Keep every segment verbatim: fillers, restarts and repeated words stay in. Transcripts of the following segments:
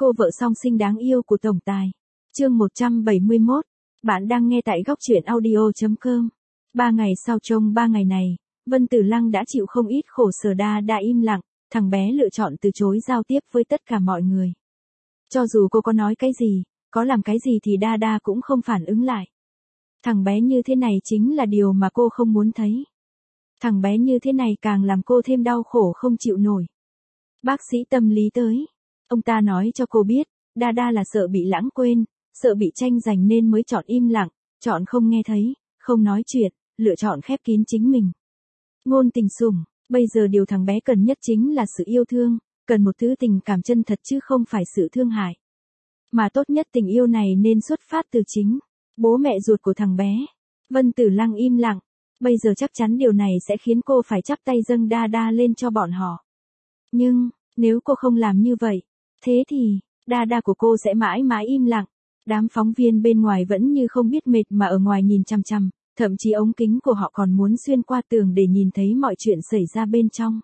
Cô vợ song sinh đáng yêu của tổng tài. Chương một trăm bảy mươi mốt. Bạn đang nghe tại góc truyện audio chấm com. Ba ngày sau trong ba ngày này, Vân Tử Lăng đã chịu không ít khổ sở. Đa Đa im lặng, thằng bé lựa chọn từ chối giao tiếp với tất cả mọi người. Cho dù cô có nói cái gì, có làm cái gì thì Đa Đa cũng không phản ứng lại. Thằng bé như thế này chính là điều mà cô không muốn thấy. Thằng bé như thế này càng làm cô thêm đau khổ không chịu nổi. Bác sĩ tâm lý tới. Ông ta nói cho cô biết, Đa Đa là sợ bị lãng quên, sợ bị tranh giành nên mới chọn im lặng, chọn không nghe thấy, không nói chuyện, lựa chọn khép kín chính mình. Ngôn tình sủng, bây giờ điều thằng bé cần nhất chính là sự yêu thương, cần một thứ tình cảm chân thật chứ không phải sự thương hại. Mà tốt nhất tình yêu này nên xuất phát từ chính bố mẹ ruột của thằng bé. Vân Tử Lăng im lặng, bây giờ chắc chắn điều này sẽ khiến cô phải chắp tay dâng Đa Đa lên cho bọn họ. Nhưng, nếu cô không làm như vậy, thế thì, Đa Đa của cô sẽ mãi mãi im lặng. Đám phóng viên bên ngoài vẫn như không biết mệt mà ở ngoài nhìn chằm chằm, thậm chí ống kính của họ còn muốn xuyên qua tường để nhìn thấy mọi chuyện xảy ra bên trong.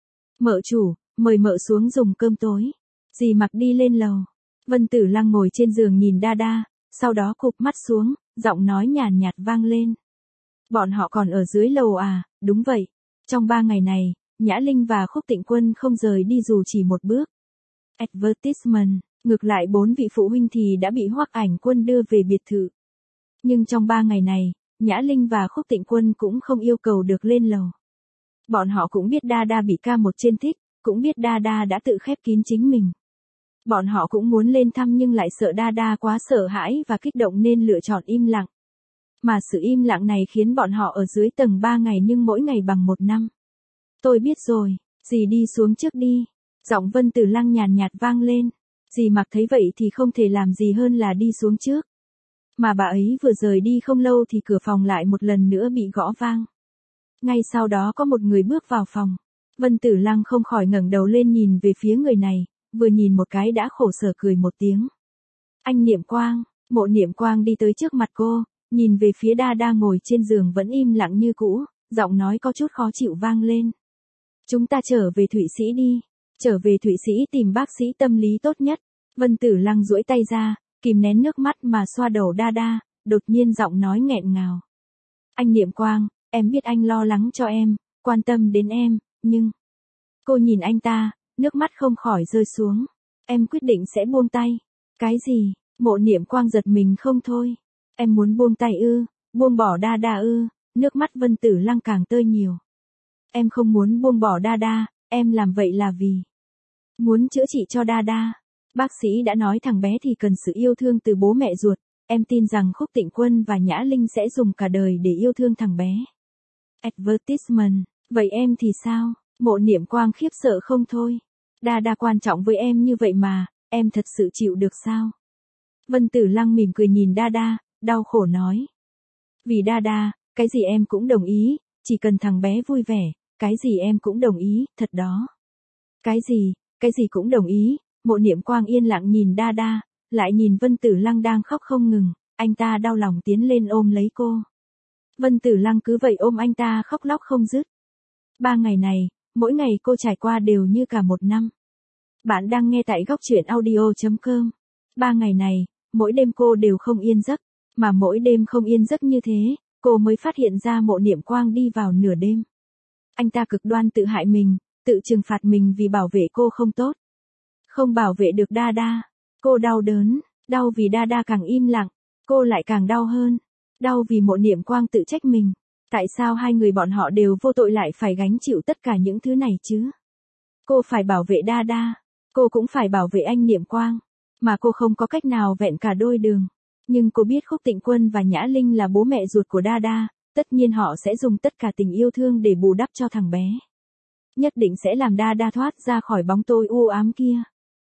Mợ chủ, mời mợ xuống dùng cơm tối. Dì Mặc đi lên lầu. Vân Tử Lăng ngồi trên giường nhìn Đa Đa, sau đó cụp mắt xuống, giọng nói nhàn nhạt vang lên. Bọn họ còn ở dưới lầu à? Đúng vậy. Trong ba ngày này, Nhã Linh và Khúc Tịnh Quân không rời đi dù chỉ một bước. Advertisement, ngược lại bốn vị phụ huynh thì đã bị Hoắc Ảnh Quân đưa về biệt thự. Nhưng trong ba ngày này, Nhã Linh và Khúc Tịnh Quân cũng không yêu cầu được lên lầu. Bọn họ cũng biết Đa Đa bị ca một trên thích, cũng biết Đa Đa đã tự khép kín chính mình. Bọn họ cũng muốn lên thăm nhưng lại sợ Đa Đa quá sợ hãi và kích động nên lựa chọn im lặng. Mà sự im lặng này khiến bọn họ ở dưới tầng ba ngày nhưng mỗi ngày bằng một năm. Tôi biết rồi, dì đi xuống trước đi. Giọng Vân Tử Lăng nhàn nhạt vang lên. Dì Mặc thấy vậy thì không thể làm gì hơn là đi xuống trước. Mà bà ấy vừa rời đi không lâu thì cửa phòng lại một lần nữa bị gõ vang. Ngay sau đó có một người bước vào phòng. Vân Tử Lăng không khỏi ngẩng đầu lên nhìn về phía người này, vừa nhìn một cái đã khổ sở cười một tiếng. Anh Niệm Quang. Mộ Niệm Quang đi tới trước mặt cô, nhìn về phía Đa Đa ngồi trên giường vẫn im lặng như cũ, giọng nói có chút khó chịu vang lên. Chúng ta trở về Thụy Sĩ đi. Trở về Thụy Sĩ tìm bác sĩ tâm lý tốt nhất. Vân Tử Lăng duỗi tay ra, kìm nén nước mắt mà xoa đầu Đa Đa, đột nhiên giọng nói nghẹn ngào. Anh Niệm Quang, em biết anh lo lắng cho em, quan tâm đến em, nhưng... Cô nhìn anh ta, nước mắt không khỏi rơi xuống. Em quyết định sẽ buông tay. Cái gì? Mộ Niệm Quang giật mình không thôi. Em muốn buông tay ư, buông bỏ Đa Đa ư, nước mắt Vân Tử Lăng càng tơi nhiều. Em không muốn buông bỏ Đa Đa, em làm vậy là vì... Muốn chữa trị cho Đa Đa. Bác sĩ đã nói thằng bé thì cần sự yêu thương từ bố mẹ ruột, em tin rằng Khúc Tịnh Quân và Nhã Linh sẽ dùng cả đời để yêu thương thằng bé. Advertisement, vậy em thì sao? Mộ Niệm Quang khiếp sợ không thôi. Đa Đa quan trọng với em như vậy mà, em thật sự chịu được sao? Vân Tử Lăng mỉm cười nhìn Đa Đa, đau khổ nói. Vì Đa Đa, cái gì em cũng đồng ý, chỉ cần thằng bé vui vẻ, cái gì em cũng đồng ý, thật đó. Cái gì, cái gì cũng đồng ý. Mộ Niệm Quang yên lặng nhìn Đa Đa, lại nhìn Vân Tử Lăng đang khóc không ngừng, anh ta đau lòng tiến lên ôm lấy cô. Vân Tử Lăng cứ vậy ôm anh ta khóc lóc không dứt. Ba ngày này, mỗi ngày cô trải qua đều như cả một năm. Bạn đang nghe tại góc truyện audio chấm com. Ba ngày này, mỗi đêm cô đều không yên giấc, mà mỗi đêm không yên giấc như thế, cô mới phát hiện ra Mộ Niệm Quang đi vào nửa đêm. Anh ta cực đoan tự hại mình, tự trừng phạt mình vì bảo vệ cô không tốt. Không bảo vệ được Đa Đa. Cô đau đớn, đau vì Đa Đa càng im lặng, cô lại càng đau hơn. Đau vì Mộ Niệm Quang tự trách mình. Tại sao hai người bọn họ đều vô tội lại phải gánh chịu tất cả những thứ này chứ? Cô phải bảo vệ Đa Đa. Cô cũng phải bảo vệ anh Niệm Quang. Mà cô không có cách nào vẹn cả đôi đường. Nhưng cô biết Khúc Tịnh Quân và Nhã Linh là bố mẹ ruột của Đa Đa. Tất nhiên họ sẽ dùng tất cả tình yêu thương để bù đắp cho thằng bé. Nhất định sẽ làm Đa Đa thoát ra khỏi bóng tối u ám kia.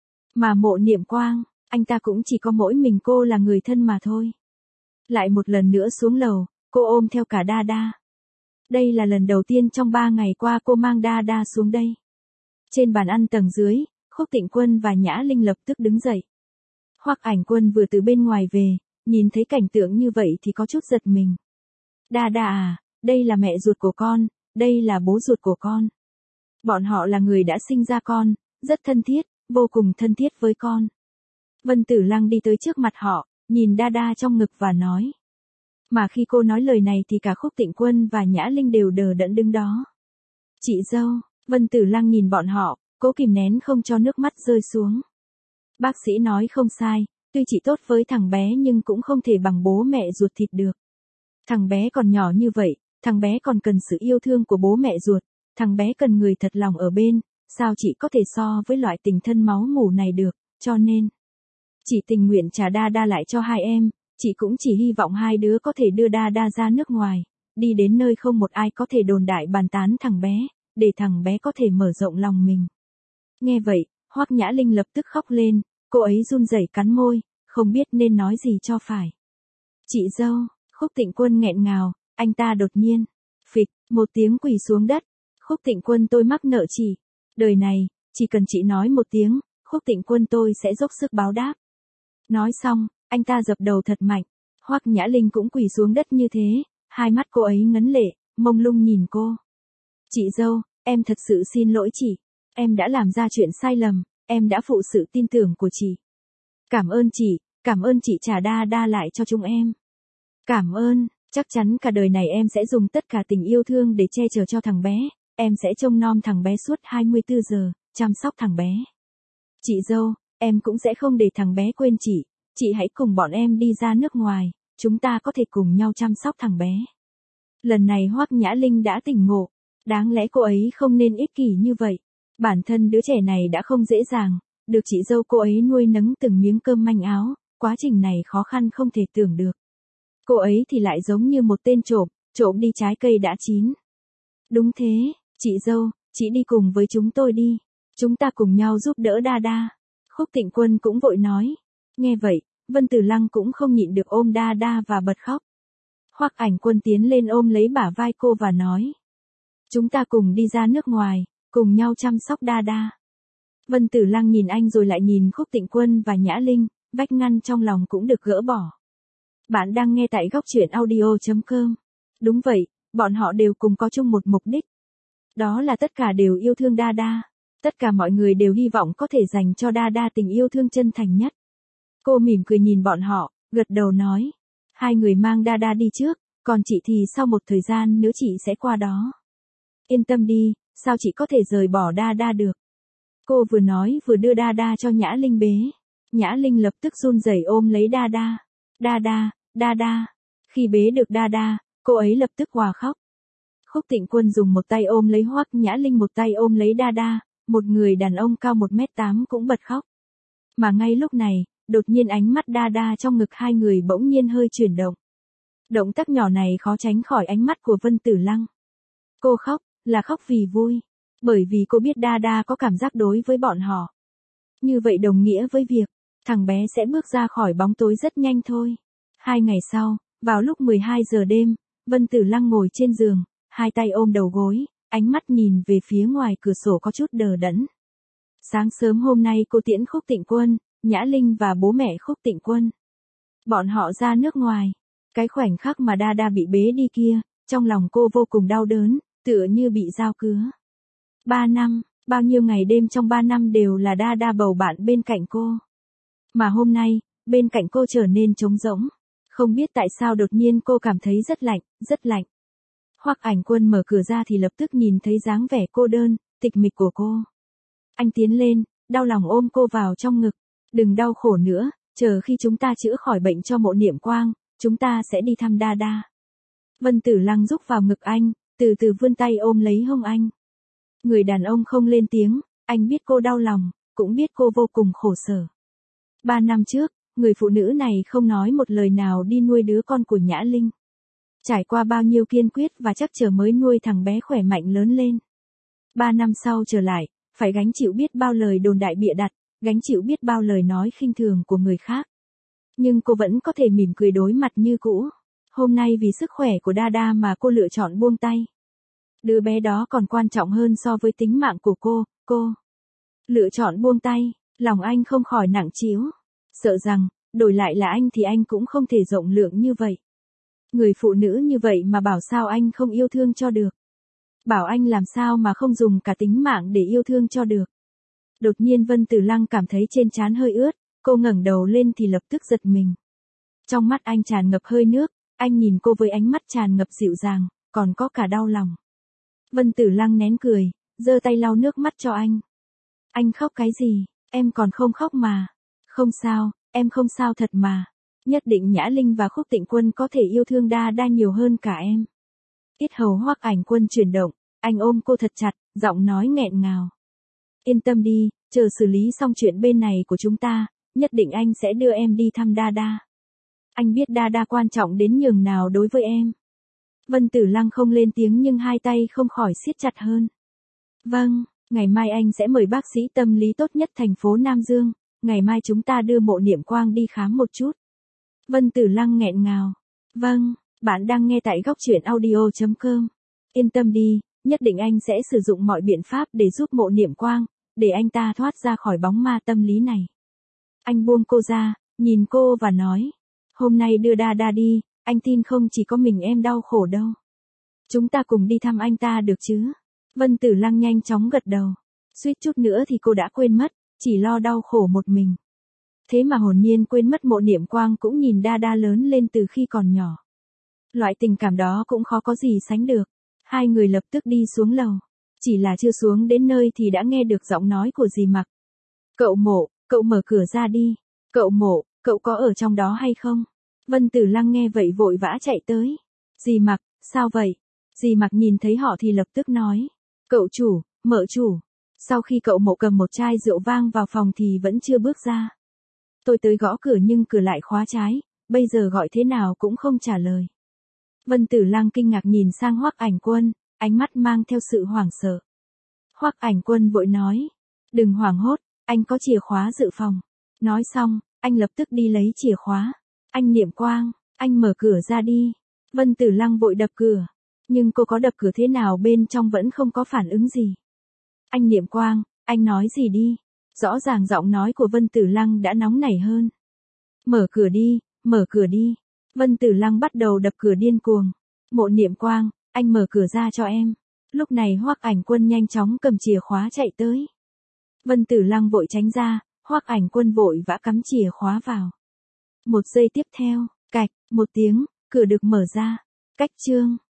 Mà Mộ Niệm Quang, anh ta cũng chỉ có mỗi mình cô là người thân mà thôi. Lại một lần nữa xuống lầu, cô ôm theo cả Đa Đa. Đây là lần đầu tiên trong ba ngày qua cô mang Đa Đa xuống đây. Trên bàn ăn tầng dưới, Khúc Tịnh Quân và Nhã Linh lập tức đứng dậy. Hoắc Ảnh Quân vừa từ bên ngoài về, nhìn thấy cảnh tượng như vậy thì có chút giật mình. Đa Đa à, đây là mẹ ruột của con, đây là bố ruột của con. Bọn họ là người đã sinh ra con, rất thân thiết, vô cùng thân thiết với con. Vân Tử Lăng đi tới trước mặt họ, nhìn Đa trong ngực và nói. Mà khi cô nói lời này thì cả Khúc Tịnh Quân và Nhã Linh đều đờ đẫn đứng đó. Chị dâu, Vân Tử Lăng nhìn bọn họ, cố kìm nén không cho nước mắt rơi xuống. Bác sĩ nói không sai, tuy chị tốt với thằng bé nhưng cũng không thể bằng bố mẹ ruột thịt được. Thằng bé còn nhỏ như vậy, thằng bé còn cần sự yêu thương của bố mẹ ruột, thằng bé cần người thật lòng ở bên, sao chị có thể so với loại tình thân máu mủ này được, cho nên. Chị tình nguyện trả Đa Đa lại cho hai em, chị cũng chỉ hy vọng hai đứa có thể đưa Đa Đa ra nước ngoài, đi đến nơi không một ai có thể đồn đại bàn tán thằng bé, để thằng bé có thể mở rộng lòng mình. Nghe vậy, Hoắc Nhã Linh lập tức khóc lên, cô ấy run rẩy cắn môi, không biết nên nói gì cho phải. Chị dâu, Khúc Tịnh Quân nghẹn ngào, anh ta đột nhiên, phịch, một tiếng quỳ xuống đất. Khúc Tịnh Quân tôi mắc nợ chị, đời này, chỉ cần chị nói một tiếng, Khúc Tịnh Quân tôi sẽ dốc sức báo đáp. Nói xong, anh ta dập đầu thật mạnh, Hoắc Nhã Linh cũng quỳ xuống đất như thế, hai mắt cô ấy ngấn lệ, mông lung nhìn cô. Chị dâu, em thật sự xin lỗi chị, em đã làm ra chuyện sai lầm, em đã phụ sự tin tưởng của chị. Cảm ơn chị, cảm ơn chị trả Đa Đa lại cho chúng em. Cảm ơn, chắc chắn cả đời này em sẽ dùng tất cả tình yêu thương để che chở cho thằng bé, em sẽ trông nom thằng bé suốt hai mươi tư giờ, chăm sóc thằng bé. Chị dâu, em cũng sẽ không để thằng bé quên chị, chị hãy cùng bọn em đi ra nước ngoài, chúng ta có thể cùng nhau chăm sóc thằng bé. Lần này Hoắc Nhã Linh đã tỉnh ngộ, đáng lẽ cô ấy không nên ích kỷ như vậy, bản thân đứa trẻ này đã không dễ dàng, được chị dâu cô ấy nuôi nấng từng miếng cơm manh áo, quá trình này khó khăn không thể tưởng được. Cô ấy thì lại giống như một tên trộm, trộm đi trái cây đã chín. Đúng thế, chị dâu, chị đi cùng với chúng tôi đi, chúng ta cùng nhau giúp đỡ Đa Đa. Khúc Tịnh Quân cũng vội nói. Nghe vậy, Vân Tử Lăng cũng không nhịn được ôm Đa Đa và bật khóc. Hoắc Ảnh Quân tiến lên ôm lấy bả vai cô và nói. Chúng ta cùng đi ra nước ngoài, cùng nhau chăm sóc Đa Đa. Vân Tử Lăng nhìn anh rồi lại nhìn Khúc Tịnh Quân và Nhã Linh, vách ngăn trong lòng cũng được gỡ bỏ. Bạn đang nghe tại góc truyện audio chấm com. Đúng vậy, bọn họ đều cùng có chung một mục đích. Đó là tất cả đều yêu thương Đa Đa. Tất cả mọi người đều hy vọng có thể dành cho Đa Đa tình yêu thương chân thành nhất. Cô mỉm cười nhìn bọn họ, gật đầu nói. Hai người mang Đa Đa đi trước, còn chị thì sau một thời gian nữa chị sẽ qua đó. Yên tâm đi, sao chị có thể rời bỏ Đa Đa được. Cô vừa nói vừa đưa Đa Đa cho Nhã Linh bế. Nhã Linh lập tức run rẩy ôm lấy Đa Đa. Đa Đa, Đa Đa. Khi bế được Đa Đa, cô ấy lập tức òa khóc. Khúc Tịnh Quân dùng một tay ôm lấy Hoắc Nhã Linh, một tay ôm lấy Đa Đa, một người đàn ông cao một mét tám cũng bật khóc. Mà ngay lúc này, đột nhiên ánh mắt Đa Đa trong ngực hai người bỗng nhiên hơi chuyển động. Động tác nhỏ này khó tránh khỏi ánh mắt của Vân Tử Lăng. Cô khóc, là khóc vì vui. Bởi vì cô biết Đa Đa có cảm giác đối với bọn họ. Như vậy đồng nghĩa với việc, thằng bé sẽ bước ra khỏi bóng tối rất nhanh thôi. Hai ngày sau, vào lúc mười hai giờ đêm, Vân Tử Lăng ngồi trên giường, hai tay ôm đầu gối, ánh mắt nhìn về phía ngoài cửa sổ có chút đờ đẫn. Sáng sớm hôm nay cô tiễn Khúc Tịnh Quân, Nhã Linh và bố mẹ Khúc Tịnh Quân. Bọn họ ra nước ngoài. Cái khoảnh khắc mà Đa Đa bị bế đi kia, trong lòng cô vô cùng đau đớn, tựa như bị dao cứa. Ba năm, bao nhiêu ngày đêm trong ba năm đều là Đa Đa bầu bạn bên cạnh cô. Mà hôm nay, bên cạnh cô trở nên trống rỗng. Không biết tại sao đột nhiên cô cảm thấy rất lạnh, rất lạnh. Hoắc Ảnh Quân mở cửa ra thì lập tức nhìn thấy dáng vẻ cô đơn, tịch mịch của cô. Anh tiến lên, đau lòng ôm cô vào trong ngực. Đừng đau khổ nữa, chờ khi chúng ta chữa khỏi bệnh cho Mộ Niệm Quang, chúng ta sẽ đi thăm Đa Đa. Vân Tử Lăng rúc vào ngực anh, từ từ vươn tay ôm lấy hông anh. Người đàn ông không lên tiếng, anh biết cô đau lòng, cũng biết cô vô cùng khổ sở. Ba năm trước, người phụ nữ này không nói một lời nào đi nuôi đứa con của Nhã Linh. Trải qua bao nhiêu kiên quyết và chắc chờ mới nuôi thằng bé khỏe mạnh lớn lên. Ba năm sau trở lại, phải gánh chịu biết bao lời đồn đại bịa đặt, gánh chịu biết bao lời nói khinh thường của người khác. Nhưng cô vẫn có thể mỉm cười đối mặt như cũ. Hôm nay vì sức khỏe của Đa Đa mà cô lựa chọn buông tay. Đứa bé đó còn quan trọng hơn so với tính mạng của cô, cô. Lựa chọn buông tay, lòng anh không khỏi nặng trĩu. Sợ rằng, đổi lại là anh thì anh cũng không thể rộng lượng như vậy. Người phụ nữ như vậy mà bảo sao anh không yêu thương cho được. Bảo anh làm sao mà không dùng cả tính mạng để yêu thương cho được. Đột nhiên Vân Tử Lăng cảm thấy trên trán hơi ướt, Cô ngẩng đầu lên thì lập tức giật mình. Trong mắt anh tràn ngập hơi nước, anh nhìn cô với ánh mắt tràn ngập dịu dàng, còn có cả đau lòng. Vân Tử Lăng nén cười, giơ tay lau nước mắt cho anh. Anh khóc cái gì, em còn không khóc mà. Không sao, em không sao thật mà. Nhất định Nhã Linh và Khúc Tịnh Quân có thể yêu thương Đa Đa nhiều hơn cả em. Yết hầu Hoắc Ảnh Quân chuyển động, anh ôm cô thật chặt, giọng nói nghẹn ngào. Yên tâm đi, chờ xử lý xong chuyện bên này của chúng ta, nhất định anh sẽ đưa em đi thăm Đa Đa. Anh biết Đa Đa quan trọng đến nhường nào đối với em. Vân Tử Lăng không lên tiếng nhưng hai tay không khỏi siết chặt hơn. Vâng, ngày mai anh sẽ mời bác sĩ tâm lý tốt nhất thành phố Nam Dương, ngày mai chúng ta đưa Mộ Niệm Quang đi khám một chút. Vân Tử Lăng nghẹn ngào. Vâng, bạn đang nghe tại góc truyện audio chấm com. Yên tâm đi, nhất định anh sẽ sử dụng mọi biện pháp để giúp Mộ Niệm Quang, để anh ta thoát ra khỏi bóng ma tâm lý này. Anh buông cô ra, nhìn cô và nói. Hôm nay đưa Đa Đa đi, anh tin không chỉ có mình em đau khổ đâu. Chúng ta cùng đi thăm anh ta được chứ? Vân Tử Lăng nhanh chóng gật đầu. Suýt chút nữa thì cô đã quên mất, chỉ lo đau khổ một mình. Thế mà hồn nhiên quên mất Mộ Niệm Quang cũng nhìn Đa Đa lớn lên từ khi còn nhỏ. Loại tình cảm đó cũng khó có gì sánh được. Hai người lập tức đi xuống lầu. Chỉ là chưa xuống đến nơi thì đã nghe được giọng nói của dì Mặc. Cậu Mộ, cậu mở cửa ra đi. Cậu Mộ, cậu có ở trong đó hay không? Vân Tử Lăng nghe vậy vội vã chạy tới. Dì Mặc, sao vậy? Dì Mặc nhìn thấy họ thì lập tức nói. Cậu chủ, mợ chủ. Sau khi cậu Mộ cầm một chai rượu vang vào phòng thì vẫn chưa bước ra. Tôi tới gõ cửa nhưng cửa lại khóa trái, bây giờ gọi thế nào cũng không trả lời. Vân Tử Lăng kinh ngạc nhìn sang Hoắc Ảnh Quân, ánh mắt mang theo sự hoảng sợ. Hoắc Ảnh Quân vội nói. Đừng hoảng hốt, anh có chìa khóa dự phòng. Nói xong, anh lập tức đi lấy chìa khóa. Anh Niệm Quang, anh mở cửa ra đi. Vân Tử Lăng vội đập cửa. Nhưng cô có đập cửa thế nào bên trong vẫn không có phản ứng gì. Anh Niệm Quang, anh nói gì đi. Rõ ràng giọng nói của Vân Tử Lăng đã nóng nảy hơn. Mở cửa đi, mở cửa đi. Vân Tử Lăng bắt đầu đập cửa điên cuồng. Mộ Niệm Quang, anh mở cửa ra cho em. Lúc này Hoắc Ảnh Quân nhanh chóng cầm chìa khóa chạy tới. Vân Tử Lăng vội tránh ra, Hoắc Ảnh Quân vội vã cắm chìa khóa vào. Một giây tiếp theo, cạch, một tiếng, cửa được mở ra. Cách chương